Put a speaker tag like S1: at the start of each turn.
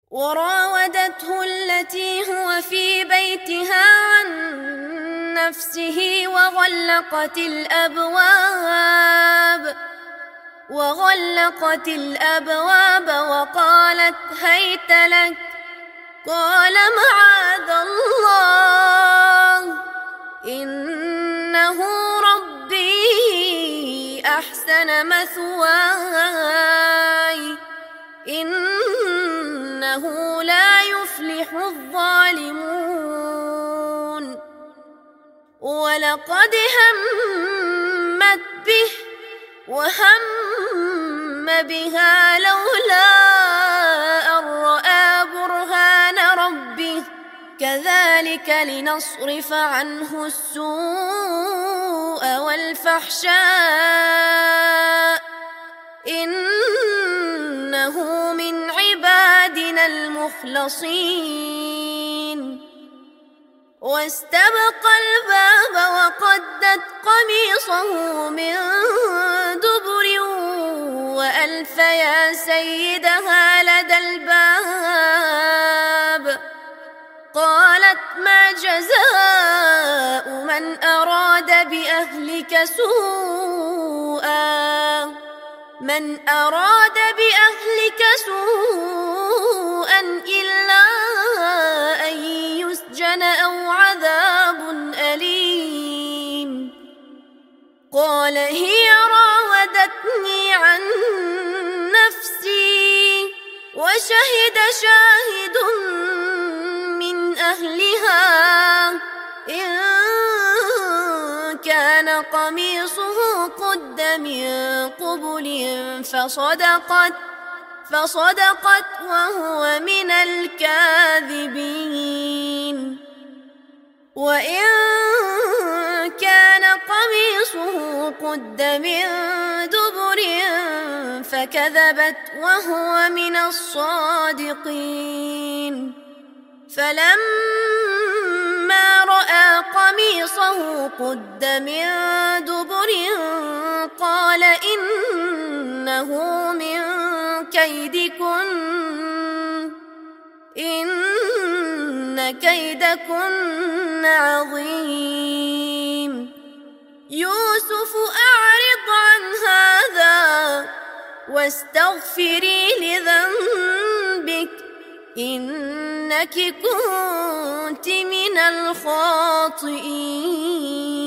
S1: وراودته التي هو في بيتها عن نفسه وغلقت الأبواب وقالت هيت لك. قال معاذ الله إنه ربي أحسن مثواي إنه لا يفلح الظالمون. ولقد همت به وهم بها لولا أن رأى برهان ربه كذلك لنصرف عنه السوء والفحشاء إنه من عبادنا المخلصين. واستبق الباب وقدت قميصه من دبر وألف يا سيدها لدى الباب. قالت ما جزاء من أراد بأهلك سوءا إلا أن يسجن أو عذاب أليم. قال هي راودتني عن نفسي وشهد شاهد من أهلها إن كان قميصه قد من قبل فصدقت وهو من الكاذبين. وإن كان قميصه قد من دبر فكذبت وهو من الصادقين. فلما رأى قميصه قد من دبر قال إنه من كيدكن إن كيدكن عظيم. يوسف أعرض عن هذا واستغفري لذنبك إنك كنت من الخاطئين.